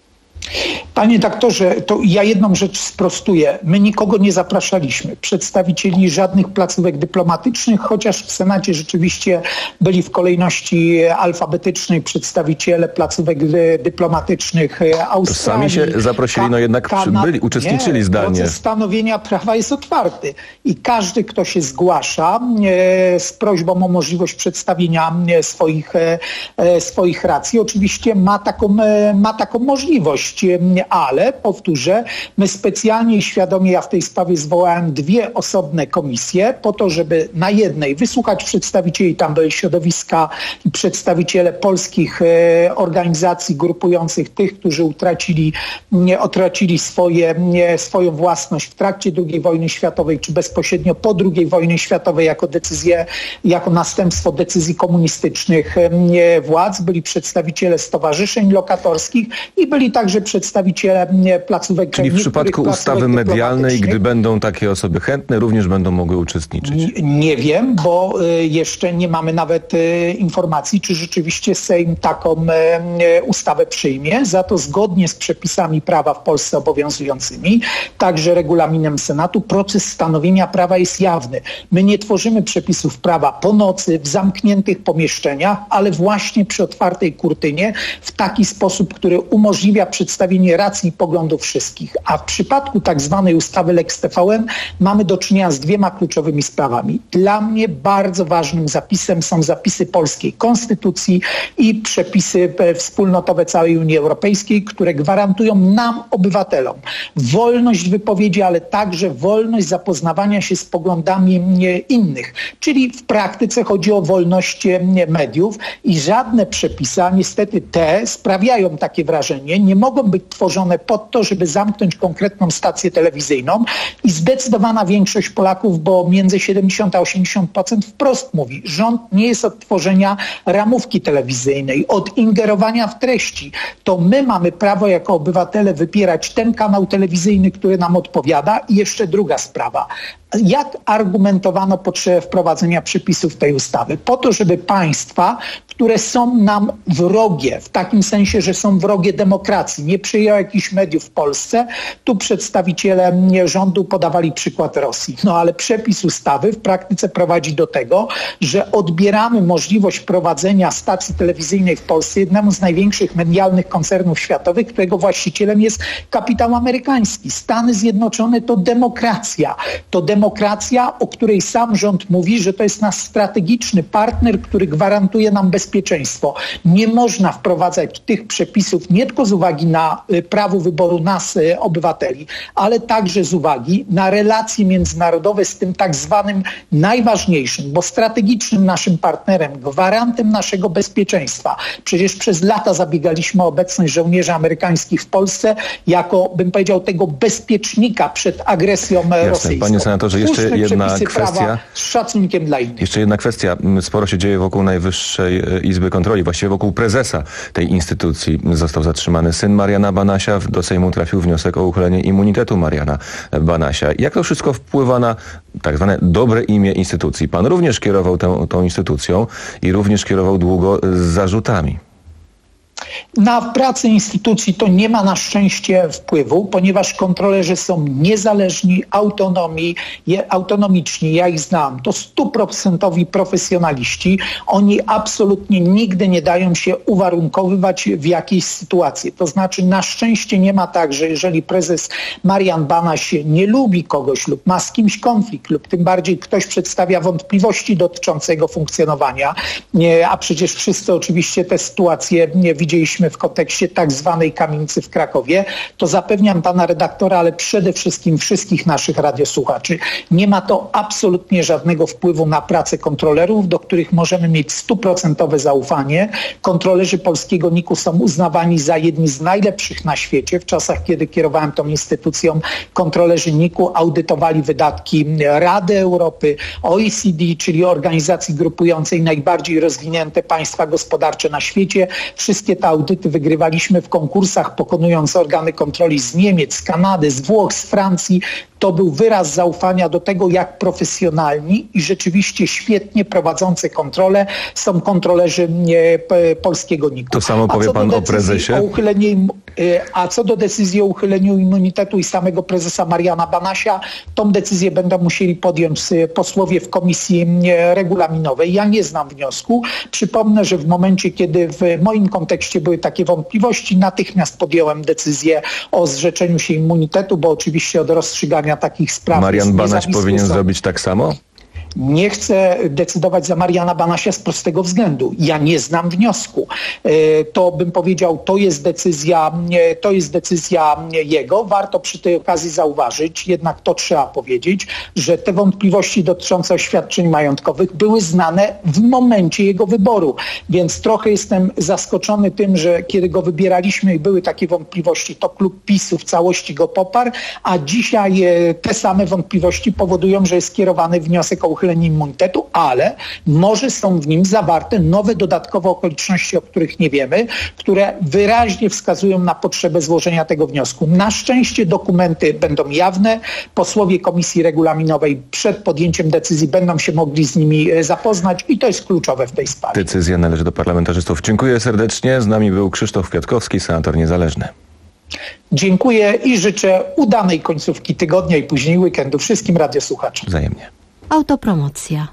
Panie doktorze, to ja jedną rzecz sprostuję. My nikogo nie zapraszaliśmy. Przedstawicieli żadnych placówek dyplomatycznych, chociaż w Senacie rzeczywiście byli w kolejności alfabetycznej przedstawiciele placówek dyplomatycznych Australii. To sami się zaprosili, no jednak Kanad... byli, uczestniczyli nie, zdalnie. Proces stanowienia prawa jest otwarty i każdy, kto się zgłasza e, z prośbą o możliwość przedstawienia e, swoich, e, swoich racji, oczywiście ma taką, e, ma taką możliwość. Ale powtórzę, my specjalnie i świadomie, ja w tej sprawie zwołałem dwie osobne komisje po to, żeby na jednej wysłuchać przedstawicieli, tam były środowiska i przedstawiciele polskich e, organizacji grupujących tych, którzy utracili, nie, utracili swoje, nie, swoją własność w trakcie drugiej wojny światowej, czy bezpośrednio po drugiej wojnie światowej jako decyzję, jako następstwo decyzji komunistycznych e, władz. Byli przedstawiciele stowarzyszeń lokatorskich i byli także przedstawiciele placówek. Czyli w przypadku ustawy medialnej, gdy będą takie osoby chętne, również będą mogły uczestniczyć? Nie, nie wiem, bo y, jeszcze nie mamy nawet y, informacji, czy rzeczywiście Sejm taką y, ustawę przyjmie. Za to zgodnie z przepisami prawa w Polsce obowiązującymi, także regulaminem Senatu, proces stanowienia prawa jest jawny. My nie tworzymy przepisów prawa po nocy, w zamkniętych pomieszczeniach, ale właśnie przy otwartej kurtynie, w taki sposób, który umożliwia przedstawienie racji i poglądów wszystkich. A w przypadku tak zwanej ustawy Lex T V N mamy do czynienia z dwiema kluczowymi sprawami. Dla mnie bardzo ważnym zapisem są zapisy polskiej konstytucji i przepisy wspólnotowe całej Unii Europejskiej, które gwarantują nam, obywatelom, wolność wypowiedzi, ale także wolność zapoznawania się z poglądami innych. Czyli w praktyce chodzi o wolność mediów i żadne przepisy, a niestety te sprawiają takie wrażenie, nie mogą być tworzone pod to, żeby zamknąć konkretną stację telewizyjną i zdecydowana większość Polaków, bo między siedemdziesiąt a osiemdziesiąt procent wprost mówi, rząd nie jest od tworzenia ramówki telewizyjnej, od ingerowania w treści. To my mamy prawo jako obywatele wybierać ten kanał telewizyjny, który nam odpowiada. I jeszcze druga sprawa. Jak argumentowano potrzebę wprowadzenia przepisów tej ustawy? Po to, żeby państwa, które są nam wrogie, w takim sensie, że są wrogie demokracji, nie przyjęło jakichś mediów w Polsce, tu przedstawiciele rządu podawali przykład Rosji. No ale przepis ustawy w praktyce prowadzi do tego, że odbieramy możliwość prowadzenia stacji telewizyjnej w Polsce jednemu z największych medialnych koncernów światowych, którego właścicielem jest kapitał amerykański. Stany Zjednoczone to demokracja. To demokracja, o której sam rząd mówi, że to jest nasz strategiczny partner, który gwarantuje nam bezpieczeństwo. Nie można wprowadzać tych przepisów nie tylko z uwagi na y, prawo wyboru nas, y, obywateli, ale także z uwagi na relacje międzynarodowe z tym tak zwanym najważniejszym, bo strategicznym naszym partnerem, gwarantem naszego bezpieczeństwa. Przecież przez lata zabiegaliśmy o obecność żołnierzy amerykańskich w Polsce jako, bym powiedział, tego bezpiecznika przed agresją Jasne. rosyjską. Panie senatorze, jeszcze Puszczmy jedna kwestia. Z szacunkiem dla innych. Jeszcze jedna kwestia. Sporo się dzieje wokół Najwyższej Izby Kontroli, właściwie wokół prezesa tej instytucji. Został zatrzymany syn Mariana Banasia. Do Sejmu trafił wniosek o uchylenie immunitetu Mariana Banasia. Jak to wszystko wpływa na tak zwane dobre imię instytucji? Pan również kierował tę, tą instytucją i również kierował długo z zarzutami. Na pracę instytucji to nie ma na szczęście wpływu, ponieważ kontrolerzy są niezależni, autonomii, je, autonomiczni, ja ich znam. To stuprocentowi profesjonaliści. Oni absolutnie nigdy nie dają się uwarunkowywać w jakiejś sytuacji. To znaczy na szczęście nie ma tak, że jeżeli prezes Marian Banaś nie lubi kogoś lub ma z kimś konflikt lub tym bardziej ktoś przedstawia wątpliwości dotyczące jego funkcjonowania, nie, a przecież wszyscy oczywiście te sytuacje nie widzieliśmy w kontekście tak zwanej kamienicy w Krakowie, to zapewniam pana redaktora, ale przede wszystkim wszystkich naszych radiosłuchaczy, nie ma to absolutnie żadnego wpływu na pracę kontrolerów, do których możemy mieć stuprocentowe zaufanie. Kontrolerzy polskiego N I K-u są uznawani za jedni z najlepszych na świecie. W czasach, kiedy kierowałem tą instytucją, kontrolerzy N I K-u audytowali wydatki Rady Europy, O E C D, czyli organizacji grupującej najbardziej rozwinięte państwa gospodarcze na świecie. Wszystkie te audyty wygrywaliśmy w konkursach, pokonując organy kontroli z Niemiec, z Kanady, z Włoch, z Francji. To był wyraz zaufania do tego, jak profesjonalni i rzeczywiście świetnie prowadzące kontrole są kontrolerzy e, polskiego N I K-u. To samo powie pan o prezesie? O uchyleniu, e, a co do decyzji o uchyleniu immunitetu i samego prezesa Mariana Banasia, tą decyzję będą musieli podjąć posłowie w komisji regulaminowej. Ja nie znam wniosku. Przypomnę, że w momencie, kiedy w moim kontekście były takie wątpliwości, natychmiast podjąłem decyzję o zrzeczeniu się immunitetu, bo oczywiście od rozstrzygania takich spraw Marian Banaś powinien są. zrobić tak samo? Nie chcę decydować za Mariana Banasia z prostego względu. Ja nie znam wniosku. To bym powiedział, to jest decyzja, to jest decyzja jego. Warto przy tej okazji zauważyć, jednak to trzeba powiedzieć, że te wątpliwości dotyczące oświadczeń majątkowych były znane w momencie jego wyboru. Więc trochę jestem zaskoczony tym, że kiedy go wybieraliśmy i były takie wątpliwości, to klub PiS-u w całości go poparł, a dzisiaj te same wątpliwości powodują, że jest skierowany wniosek o uchylenie immunitetu, ale może są w nim zawarte nowe dodatkowe okoliczności, o których nie wiemy, które wyraźnie wskazują na potrzebę złożenia tego wniosku. Na szczęście dokumenty będą jawne. Posłowie Komisji Regulaminowej przed podjęciem decyzji będą się mogli z nimi zapoznać i to jest kluczowe w tej sprawie. Decyzja należy do parlamentarzystów. Dziękuję serdecznie. Z nami był Krzysztof Kwiatkowski, senator niezależny. Dziękuję i życzę udanej końcówki tygodnia i później weekendu wszystkim radiosłuchaczom. Wzajemnie. Autopromocja.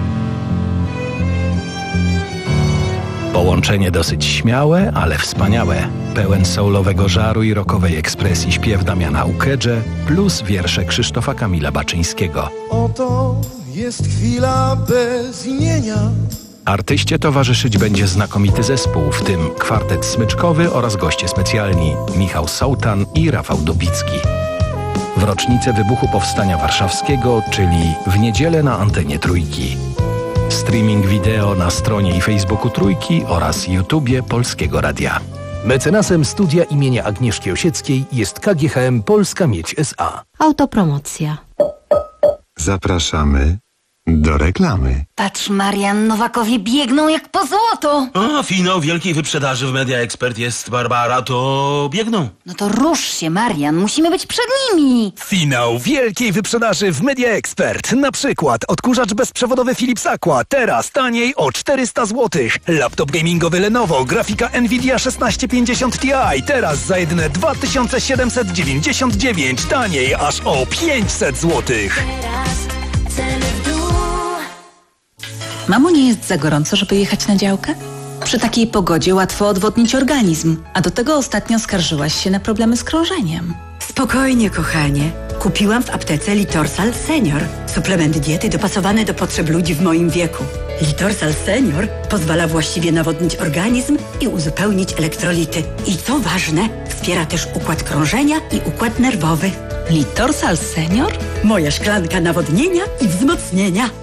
Połączenie dosyć śmiałe, ale wspaniałe. Pełen soulowego żaru i rockowej ekspresji śpiew Damiana Ukedże plus wiersze Krzysztofa Kamila Baczyńskiego. Oto jest chwila bez imienia. Artyście towarzyszyć będzie znakomity zespół, w tym kwartet smyczkowy oraz goście specjalni Michał Sołtan i Rafał Dubicki. W rocznicę wybuchu Powstania Warszawskiego, czyli w niedzielę na antenie Trójki. Streaming wideo na stronie i Facebooku Trójki oraz YouTubie Polskiego Radia. Mecenasem studia imienia Agnieszki Osieckiej jest K G H M Polska Miedź S A. Autopromocja. Zapraszamy Do reklamy. Patrz, Marian, Nowakowie biegną jak po złoto. A, finał wielkiej wyprzedaży w Media Expert jest, Barbara, to biegną. No to rusz się, Marian, musimy być przed nimi. Finał wielkiej wyprzedaży w Media Expert. Na przykład odkurzacz bezprzewodowy Philips Aqua, teraz taniej o czterysta złotych. Laptop gamingowy Lenovo, grafika Nvidia szesnaście pięćdziesiąt Ti, teraz za jedyne dwa tysiące siedemset dziewięćdziesiąt dziewięć, taniej aż o pięćset złotych. Mamo, nie jest za gorąco, żeby jechać na działkę? Przy takiej pogodzie łatwo odwodnić organizm, a do tego ostatnio skarżyłaś się na problemy z krążeniem. Spokojnie, kochanie. Kupiłam w aptece Litorsal Senior. Suplement diety dopasowany do potrzeb ludzi w moim wieku. Litorsal Senior pozwala właściwie nawodnić organizm i uzupełnić elektrolity. I co ważne, wspiera też układ krążenia i układ nerwowy. Litorsal Senior? Moja szklanka nawodnienia i wzmocnienia.